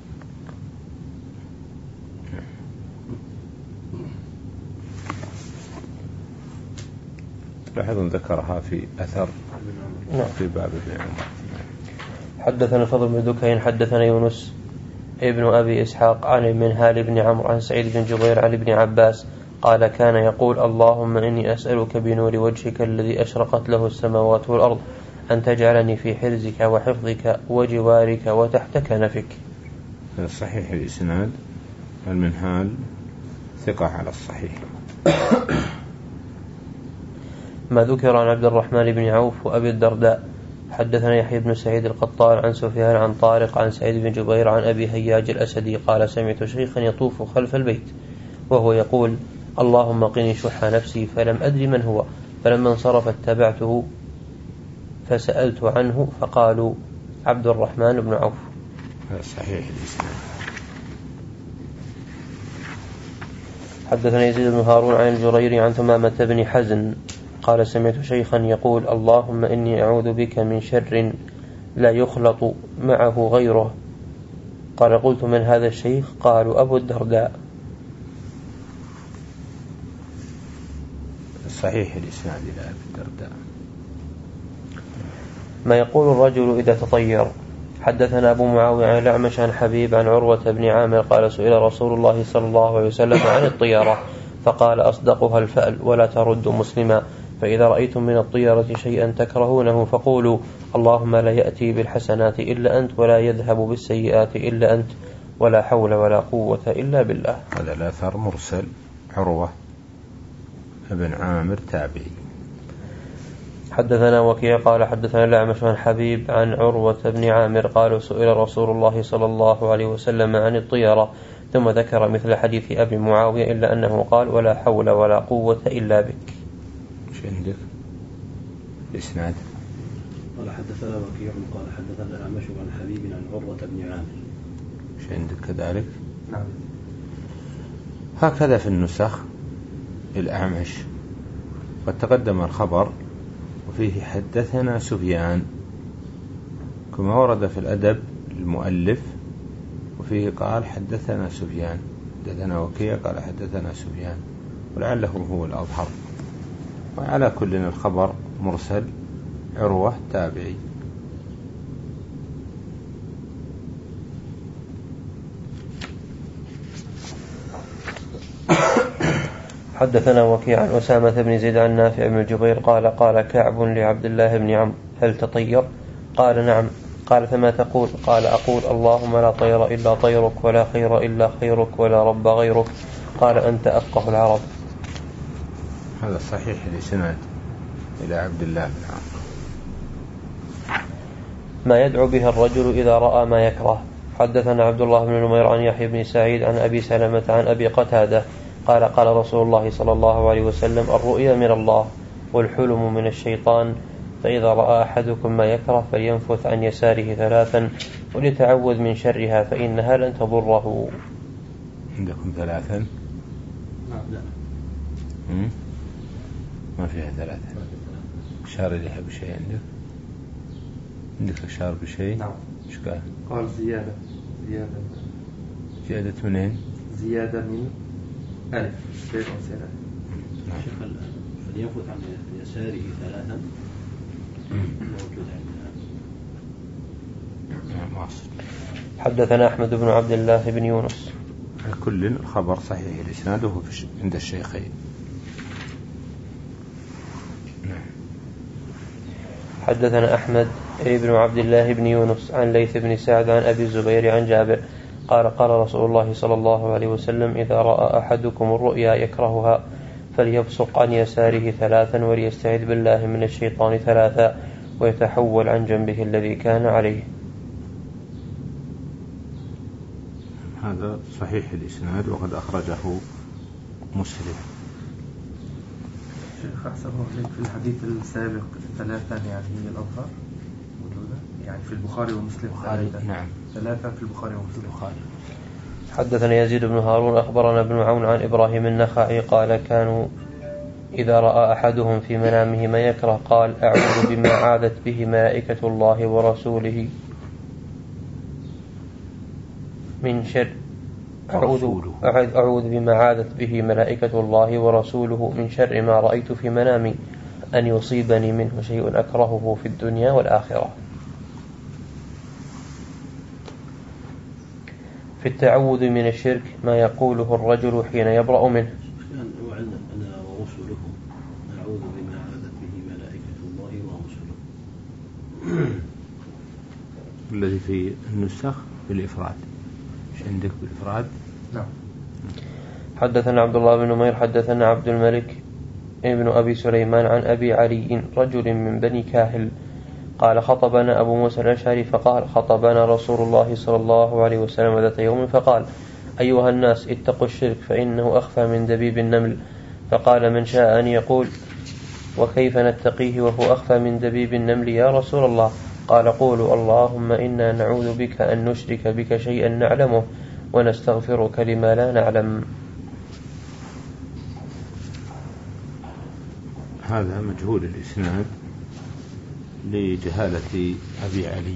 لاحظ ذكرها في أثر في باب ابن عمر. حدثنا الفضل بن دكين حدثنا يونس ابن أبي إسحاق عن المنهال بن عمرو عن سعيد بن جبير عن ابن عباس قال: كان يقول: اللهم إني أسألك بنور وجهك الذي أشرقت له السماوات والأرض أن تجعلني في حرزك وحفظك وجوارك وتحت كنفك. صحيح الإسناد. المنهال ثقة على الصحيح. ما ذكر عن عبد الرحمن بن عوف وأبي الدرداء. حدثنا يحيى بن سعيد القطان عن سفيان عن طارق عن سعيد بن جبير عن أبي هياج الأسدي قال: سمعت شيخا يطوف خلف البيت وهو يقول: اللهم قني شح نفسي، فلم أدري من هو، فلما انصرف اتبعته فسألت عنه فقالوا: عبد الرحمن بن عوف. صحيح الإسلام. حدثنا يزيد بن هارون عن الجريري عن ثمامة بن حزن قال: سمعت شيخا يقول: اللهم إني أعوذ بك من شر لا يخلط معه غيره. قال: قلت: من هذا الشيخ؟ قالوا: أبو الدرداء. صحيح الإسناد إلى أبي الدرداء. ما يقول الرجل إذا تطير. حدثنا أبو معاوية عن الأعمش عن حبيب عن عروة بن عامر قال: سئل رسول الله صلى الله عليه وسلم عن الطيرة فقال: أصدقها الفأل ولا ترد مسلما، فإذا رأيتم من الطيرة شيئا تكرهونه فقولوا: اللهم لا يأتي بالحسنات إلا أنت ولا يذهب بالسيئات إلا أنت ولا حول ولا قوة إلا بالله. هذا الأثر مرسل. عروة بن عامر تابعي. حدثنا وكيع قال: حدثنا الأعمش عن حبيب عن عروة بن عامر قالوا: سئل رسول الله صلى الله عليه وسلم عن الطيرة، ثم ذكر مثل حديث أبي معاوية إلا أنه قال: ولا حول ولا قوة إلا بك. ايش عندك؟ الإسناد. قال حدثنا وكيع قال حدثنا الأعمش عن حبيب عن عروة بن عامر. مش عندك كذلك؟ نعم. هكذا في النسخ الأعمش قد تقدم الخبر وفيه حدثنا سفيان كما ورد في الأدب المؤلف، وفيه قال حدثنا سفيان، حدثنا وكيع قال حدثنا سفيان، ولعله هو الأظهر. وعلى كل الخبر مرسل، عروة تابعي. حدثنا وكيع عن أسامة بن زيد عن نافع بن الجبير قال قال كعب لعبد الله بن عمرو هل تطير؟ قال نعم. قال فما تقول؟ قال أقول اللهم لا طير إلا طيرك ولا خير إلا خيرك ولا رب غيرك. قال أنت أفقه العرب. هذا صحيح الإسناد إلى عبد الله بن عمرو. ما يدعو به الرجل إذا رأى ما يكره. حدثنا عبد الله بن نمير عن يحيى بن سعيد عن أبي سلمة عن أبي قتادة قال قال رسول الله صلى الله عليه وسلم الرؤيا من الله والحلم من الشيطان، فإذا رأى أحدكم ما يكره فلينفث عن يساره ثلاثا وليتعوذ من شرها فإنها لن تضره. عندكم ثلاثا؟ لا ما فيها ثلاثة. شار لها بشيء عندك؟ عندك شار بشيء؟ نعم. ايش قال؟ قال زيادة زيادة زيادة منين؟ زيادة من ألف شيء وسلام. نعم. فلينفث عن يساره ثلاثا موجود عندنا. نعم واصل. حدثنا أحمد بن عبد الله بن يونس. كل الخبر صحيح الإسناد وهو عند الشيخين. حدثنا أحمد بن عبد الله بن يونس عن ليث بن سعد عن أبي الزبير عن جابر قال قال رسول الله صلى الله عليه وسلم إذا رأى أحدكم الرؤيا يكرهها فليبصق عن يساره ثلاثا وليستعذ بالله من الشيطان ثلاثا ويتحول عن جنبه الذي كان عليه. هذا صحيح الإسناد وقد أخرجه مسلم. شيخ أحسن الله في الحديث السابق ثلاثا يعني هي الأظهر موجودة يعني في البخاري ومسلم ثلاثا. نعم ثلاثا في البخاري ومسلم. البخاري. حدثنا يزيد بن هارون أخبرنا ابن عون عن إبراهيم النخعي قال كانوا إذا رأى أحدهم في منامه ما يكره قال أعوذ بما عادت به ملائكة الله ورسوله من شر أعوذ, أعوذ بما عادت به ملائكة الله ورسوله من شر ما رأيت في منامي أن يصيبني منه شيء أكرهه في الدنيا والآخرة. في التعوذ من الشرك ما يقوله الرجل حين يبرأ منه. أنا ورسله أعوذ بما عادت به ملائكة الله ورسوله. الذي في النسخ بالإفراد. إيش عندك بالإفراد؟ نعم. حدثنا عبد الله بن نمير حدثنا عبد الملك ابن أبي سليمان عن أبي علي رجل من بني كاهل قال خطبنا أبو موسى الأشعري فقال خطبنا رسول الله صلى الله عليه وسلم ذات يوم فقال أيها الناس اتقوا الشرك فإنه أخفى من دبيب النمل. فقال من شاء أن يقول وكيف نتقيه وهو أخفى من دبيب النمل يا رسول الله؟ قال قولوا اللهم إنا نعوذ بك أن نشرك بك شيئا نعلمه ونستغفرك لما لا نعلم. هذا مجهول الإسناد لجهالة أبي علي.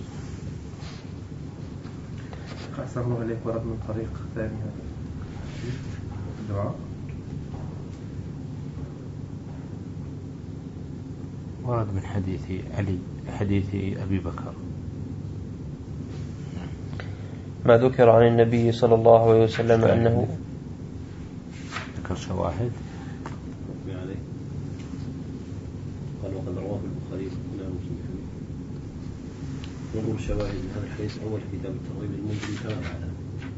أحسن الله إليك ورد من طريق ثاني الدعاء ورد من حديث علي حديث أبي بكر ما ذكر عن النبي صلى الله عليه وسلم أنه ذكر شواهد قال وقد رواه البخاري ولا مسلم. نقول الشواهد من هذا الحديث أول كتاب الترغيب المنذري كما بعده.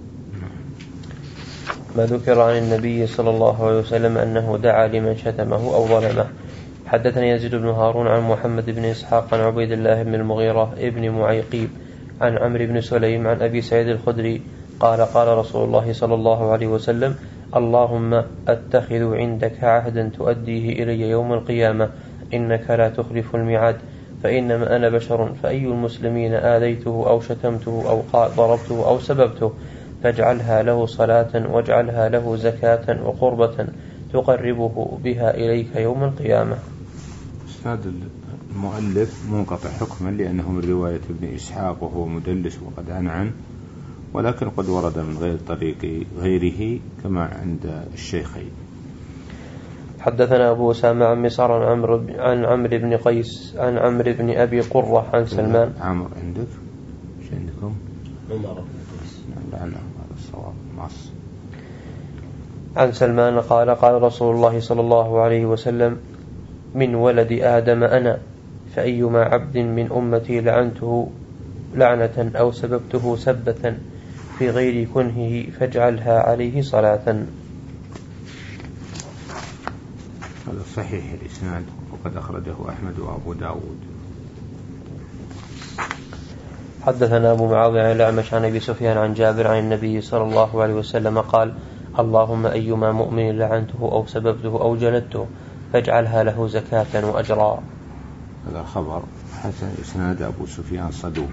ما ذكر عن النبي صلى الله عليه وسلم أنه دعا لمن شتمه أو ظلمه. حدثني يزيد بن هارون عن محمد بن إسحاق عن عبيد الله بن المغيرة ابن معيقيب عن عمرو بن سليم عن أبي سعيد الخدري قال قال رسول الله صلى الله عليه وسلم اللهم أتخذ عندك عهدا تؤديه إلي يوم القيامة إنك لا تخلف الميعاد، فإنما أنا بشر، فأي المسلمين آذيته أو شتمته أو ضربته أو سببته فاجعلها له صلاة واجعلها له زكاة وقربة تقربه بها إليك يوم القيامة. هذا المؤلف منقطع حكما لأنه من رواية ابن إسحاق وهو مدلس وقد عن عنه، ولكن قد ورد من غير طريق غيره كما عند الشيخين. حدثنا أبو أسامة عن مسعر عن عمرو عن عمرو بن قيس عن عمرو بن أبي قرة عن سلمان. عمرو عندك؟ ايش عندكم؟ عمر بن قيس. لا لا هذا الصواب مص. عن سلمان قال قال رسول الله صلى الله عليه وسلم: من ولد آدم أنا، فأيما عبد من أمتي لعنته لعنة أو سببته سبة في غير كنهه فاجعلها عليه صلاة. هذا صحيح الإسناد وقد أخرجه أحمد وأبو داود. حدثنا أبو معاوية عن الأعمش عن أبي سفيان عن جابر عن النبي صلى الله عليه وسلم قال: اللهم أيما مؤمن لعنته أو سببته أو جلدته فاجعلها له زكاة وأجرا. هذا خبر حسن إسناد أبو سفيان صدوق.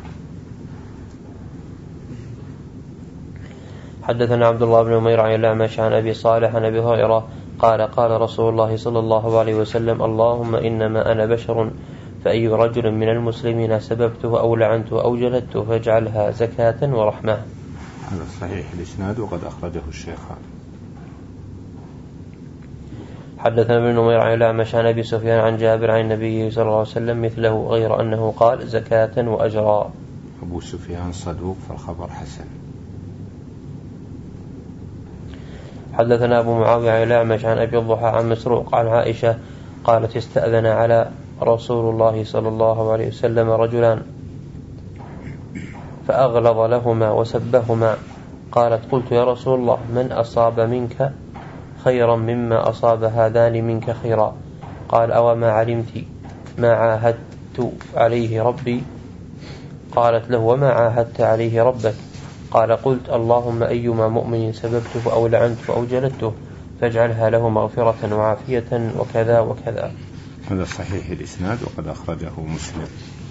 حدثنا عبد الله بن عمير عن الأعمش عن أبي صالح عن أبي هريرة قال قال رسول الله صلى الله عليه وسلم: اللهم إنما أنا بشر، فأي رجل من المسلمين سببته أو لعنته أو جلدته فاجعلها زكاة ورحمة. هذا صحيح الإسناد وقد أخرجه الشيخان. حدثنا ابن نمير عن الأعمش عن أبي سفيان عن جابر عن النبي صلى الله عليه وسلم مثله غير أنه قال زكاة وأجرا. أبو سفيان صدوق فالخبر حسن. حدثنا أبو معاوية عن الأعمش عن أبي الضحى عن مسروق عن عائشة قالت: استأذن على رسول الله صلى الله عليه وسلم رجلان فأغلظ لهما وسبهما، قالت: قلت يا رسول الله من أصاب منك خيرا مما أصاب هذان منك خيرا؟ قال: أو ما علمت ما عاهدت عليه ربي؟ قالت له: وما عاهدت عليه ربك؟ قال: قلت اللهم أيما مؤمن سببته أو لعنته أو جلدته فاجعلها له مغفرة وعافية وكذا وكذا. هذا صحيح الإسناد وقد أخرجه مسلم.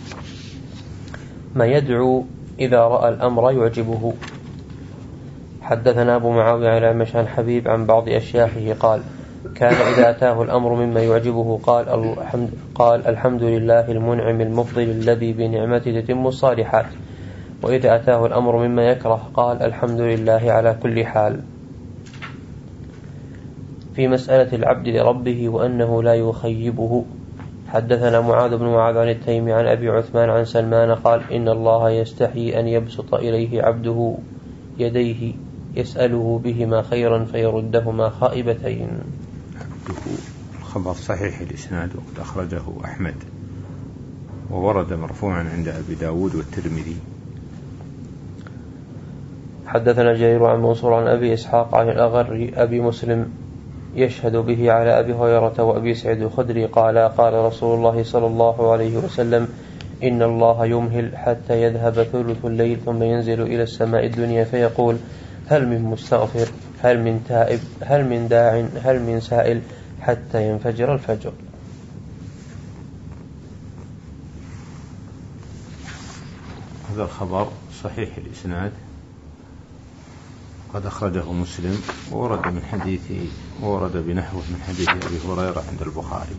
ما يدعو إذا رأى الأمر يعجبه. حدثنا أبو معاوية عن الأعمش عن حبيب عن بعض أشياخه قال: كان إذا أتاه الأمر مما يعجبه قال الحمد, قال الحمد لله المنعم المفضل الذي بنعمته تتم الصالحات، وإذا أتاه الأمر مما يكره قال الحمد لله على كل حال. في مسألة العبد لربه وأنه لا يخيبه. حدثنا معاذ بن معاذ عن التيمي عن أبي عثمان عن سلمان قال: إن الله يستحي أن يبسط إليه عبده يديه يسأله بهما خيرا فيردهما خائبتين. الخبر صحيح الإسناد وقد أخرجه أحمد وورد مرفوعا عند أبي داود والترمذي. حدثنا جرير عن منصور عن أبي إسحاق عن الأغر أبي مسلم يشهد به على أبي هريرة وأبي سعيد الخدري قال: قال رسول الله صلى الله عليه وسلم: إن الله يمهل حتى يذهب ثلث الليل ثم ينزل إلى السماء الدنيا فيقول: هل من مستغفر، هل من تائب، هل من داع، هل من سائل، حتى ينفجر الفجر. هذا الخبر صحيح الإسناد قد أخرجه مسلم وورد من حديث وورد بنحوه من حديث أبي هريرة عند البخاري.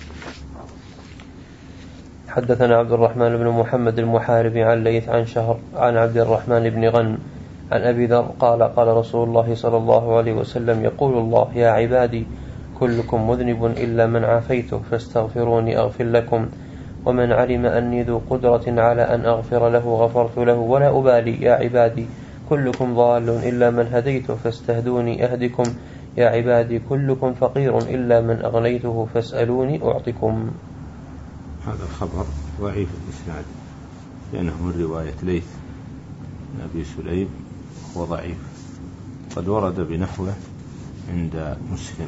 حدثنا عبد الرحمن بن محمد المحاربي عن ليث عن شهر عن عبد الرحمن بن غنم عن أبي ذر قال: قال رسول الله صلى الله عليه وسلم: يقول الله: يا عبادي كلكم مذنب إلا من عافيته فاستغفروني أغفر لكم، ومن علم أني ذو قدرة على أن أغفر له غفرت له ولا أبالي. يا عبادي كلكم ضال إلا من هديته فاستهدوني أهدكم. يا عبادي كلكم فقير إلا من أغنيته فاسألوني أعطكم. هذا الخبر ضعيف الإسناد لأنه من رواية ليث بن أبي سليم وضعيف، قد ورد بنحوه عند مسلم.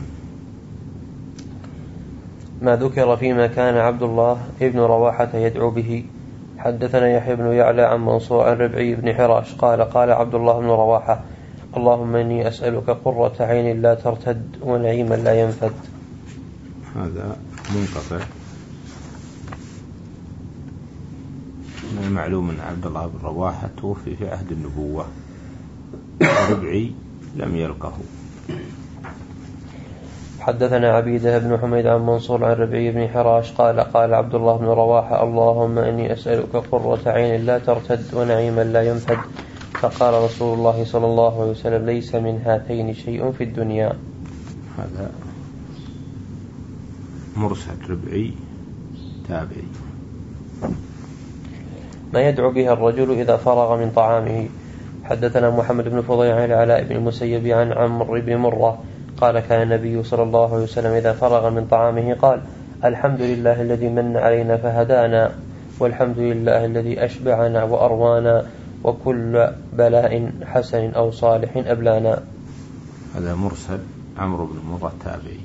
ما ذكر فيما كان عبد الله ابن رواحة يدعو به. حدثنا يحيى بن يعلى عن منصور عن ربعي بن حراش قال: قال عبد الله بن رواحة: اللهم إني أسألك قرة عين لا ترتد ونعيما لا ينفد. هذا منقطع من المعلوم أن عبد الله بن رواحة توفي في عهد النبوة، ربعي لم يلقه. حدثنا عبيدة بن حميد عن منصور عن ربعي بن حراش قال قال عبد الله بن رواحة اللهم إني أسألك قرة عين لا ترتد ونعيما لا ينفد. فقال رسول الله صلى الله عليه وسلم ليس من هاتين شيء في الدنيا. هذا مرسل ربعي تابعي. ما يدعو بها الرجل إذا فرغ من طعامه. حدثنا محمد بن فضيل عن العلاء بن المسيب عن عمرو بن مرة قال كان النبي صلى الله عليه وسلم إذا فرغ من طعامه قال الحمد لله الذي من علينا فهدانا، والحمد لله الذي أشبعنا وأروانا، وكل بلاء حسن أو صالح أبلانا. هذا مرسل عمرو بن مرة تابعي.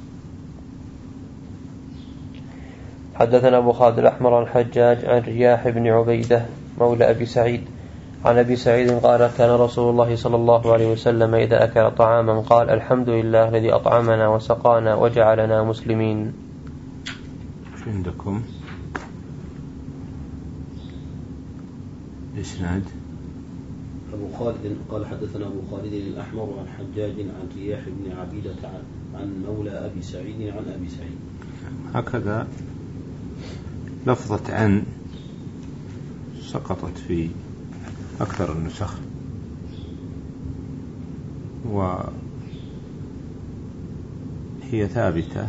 حدثنا أبو خالد الأحمر عن الحجاج عن رياح بن عبيدة مولى أبي سعيد عن أبي سعيد قال كان رسول الله صلى الله عليه وسلم إذا أكل طعاما قال الحمد لله الذي أطعمنا وسقانا وجعلنا مسلمين. شو عندكم؟ إسناد أبو خالد قال حدثنا أبو خالد الأحمر عن حجاج عن رياح بن عبيدة عن مولى أبي سعيد عن أبي سعيد. هكذا لفظة عن سقطت في أكثر النسخ، وهي ثابتة.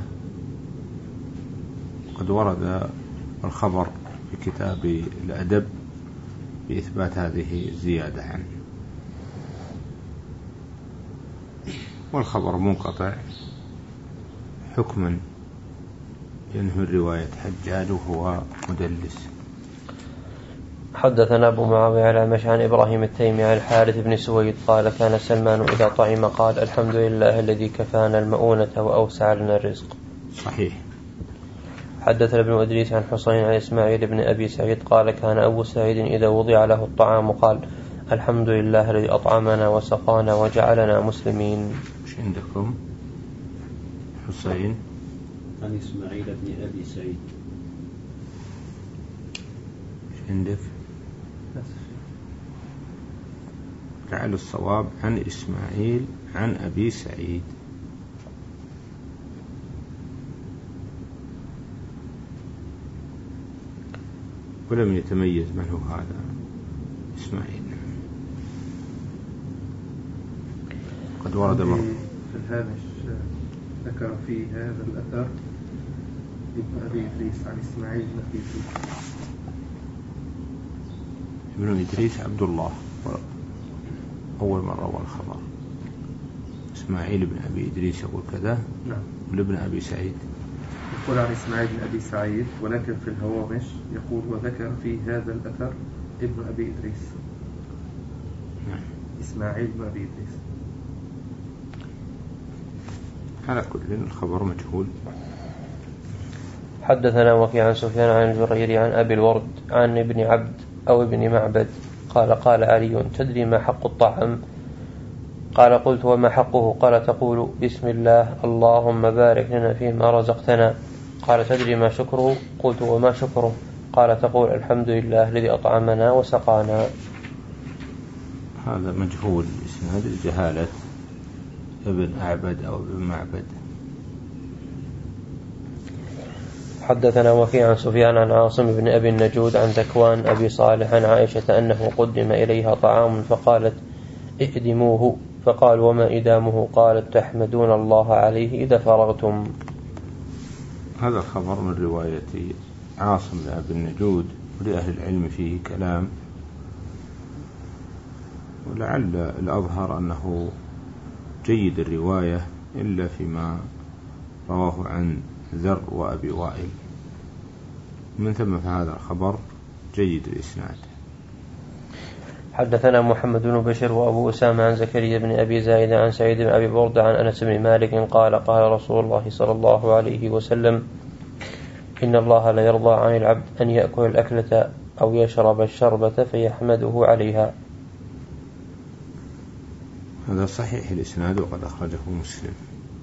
قد ورد الخبر في كتاب الأدب بإثبات هذه الزيادة عنه، والخبر منقطع حكما ينهي رواية حجاج وهو مدلس. حدثنا أبو معاوية على مشعن إبراهيم التيمي عن الحارث بن سويد قال كان سلمان إذا طعم قال الحمد لله الذي كفانا المؤونة وأوسع لنا الرزق. صحيح. حدثنا ابن إدريس عن حسين عن إسماعيل بن أبي سعيد قال كان أبو سعيد إذا وضع له الطعام قال الحمد لله الذي أطعمنا وسقانا وجعلنا مسلمين. مش عندكم حسين عن إسماعيل بن أبي سعيد؟ مش عندك؟ لعل الصواب عن إسماعيل عن أبي سعيد. ولم يتميز من هو هذا إسماعيل. قد ورد مرة في الهامش ذكر في هذا الأثر ابن أبي إدريس عن إسماعيل بن أبي إدريس. ابن إدريس عبد الله أول مرة أول خبر. إسماعيل بن أبي إدريس يقول كذا. نعم. ولابن أبي سعيد يقول عن إسماعيل بن أبي سعيد، ولكن في الهوامش يقول وذكر في هذا الأثر ابن أبي إدريس. نعم. إسماعيل بن أبي إدريس. على كل الخبر مجهول. حدثنا وكيع عن سفيان عن الجريري عن أبي الورد عن ابن عبد أو ابن معبد قال قال علي تدري ما حق الطعام؟ قال قلت وما حقه؟ قال تقول بسم الله اللهم بارك لنا فيما رزقتنا. قال تدري ما شكره؟ قلت وما شكره؟ قال تقول الحمد لله الذي أطعمنا وسقانا. هذا مجهول إسناد الجهالة ابن أعبد أو ابن معبد. حدثنا وكيع عن سفيان عن عاصم بن أبي النجود عن ذكوان أبي صالح عن عائشة أنه قدم إليها طعام فقالت اهدموه، فقال وما إدامه؟ قالت تحمدون الله عليه إذا فرغتم. هذا الخبر من رواية عاصم بن أبي النجود، ولأهل العلم فيه كلام، ولعل الأظهر أنه جيد الرواية إلا فيما رواه عن ذر وأبي وائل، من ثم فهذا الخبر جيد الإسناد. حدثنا محمد بن بشير وأبو أسامة عن زكريا بن أبي زايد عن سعيد بن أبي بردة عن أنس بن مالك قال قال رسول الله صلى الله عليه وسلم إن الله لا يرضى عن العبد أن يأكل الأكلة أو يشرب الشربة فيحمده عليها. هذا صحيح الإسناد وقد أخرجه مسلم.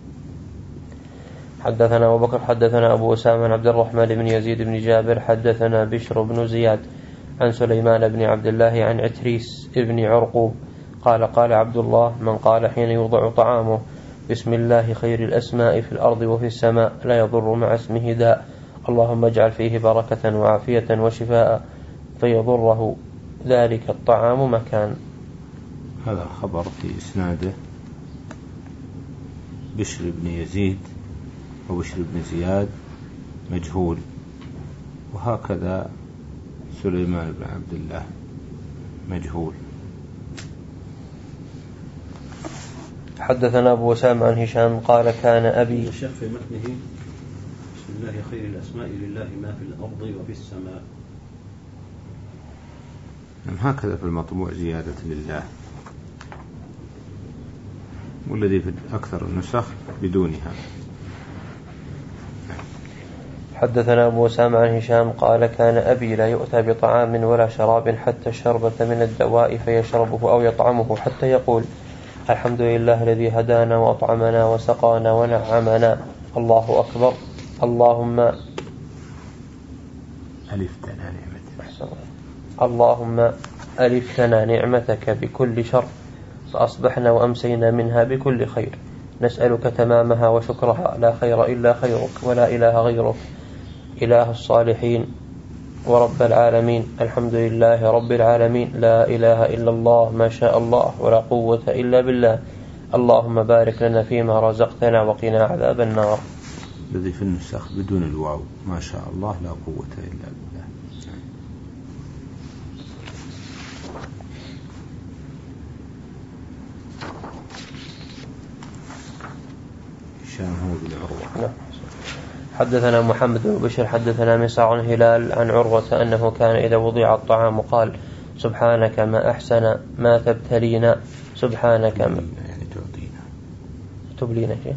حدثنا أبو بكر حدثنا أبو أسامة عبد الرحمن بن يزيد بن جابر حدثنا بشر بن زياد عن سليمان بن عبد الله عن عتريس بن عرقوب قال قال عبد الله من قال حين يوضع طعامه بسم الله خير الأسماء في الأرض وفي السماء لا يضر مع اسمه داء اللهم اجعل فيه بركة وعافية وشفاء فيضره ذلك الطعام مكان. هذا الخبر في إسناده بشر بن يزيد وبشر بن زياد مجهول، وهكذا سليمان بن عبد الله مجهول. حدثنا أبو وسام عن هشام قال كان أبي. الشيخ في متنه بسم الله خير الأسماء لله ما في الأرض وفي السماء. هكذا في المطبوع زيادة لله، والذي في أكثر النسخ بدونها. حدثنا أبو وسام عن هشام قال كان أبي لا يؤتى بطعام ولا شراب حتى الشربة من الدواء فيشربه أو يطعمه حتى يقول الحمد لله الذي هدانا وأطعمنا وسقانا ونعمنا الله أكبر اللهم ألفتنا نعمتك اللهم ألفتنا نعمتك بكل شر فأصبحنا وأمسينا منها بكل خير نسألك تمامها وشكرها لا خير إلا خيرك ولا إله غيرك إله الصالحين ورب العالمين الحمد لله رب العالمين لا إله إلا الله ما شاء الله ولا قوة إلا بالله اللهم بارك لنا فيما رزقتنا وقنا عذاب النار. الذي في النسخ بدون الواو ما شاء الله لا قوة إلا بالله. هشام هو بن عروة. حدثنا محمد بن بشر حدثنا مسعر هلال عن عروة أنه كان إذا وضع الطعام قال سبحانك ما أحسن ما تبتلينا سبحانك ما يعني تعطينا تبلينا شيء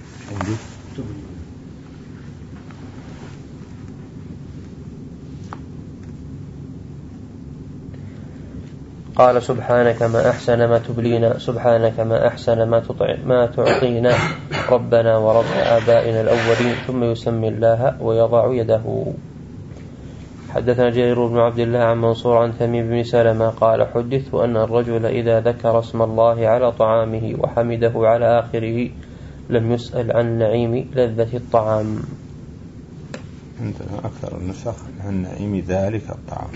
قال سبحانك ما أحسن ما تبلينا سبحانك ما أحسن ما, ما تعطينا ربنا ورب آبائنا الأولين ثم يسمي الله ويضع يده. حدثنا جرير بن عبد الله عن منصور عن تميم بن سلمة قال حدثت أن الرجل إذا ذكر اسم الله على طعامه وحمده على آخره لم يسأل عن نعيم لذة الطعام. عندنا أكثر النسخ عن نعيم ذلك الطعام.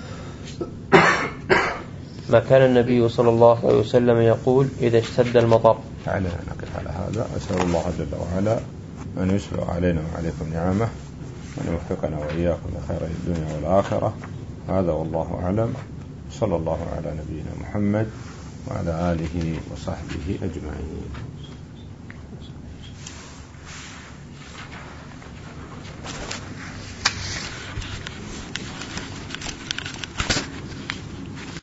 ما كان النبي صلى الله عليه وسلم يقول إذا اشتد المطر. علينا نقف على هذا. أسأل الله جل وعلا أن يسبغ علينا وعليكم نعمه وأن يوفقنا وإياكم لخير الدنيا والآخرة. هذا والله أعلم. صلى الله على نبينا محمد وعلى آله وصحبه أجمعين.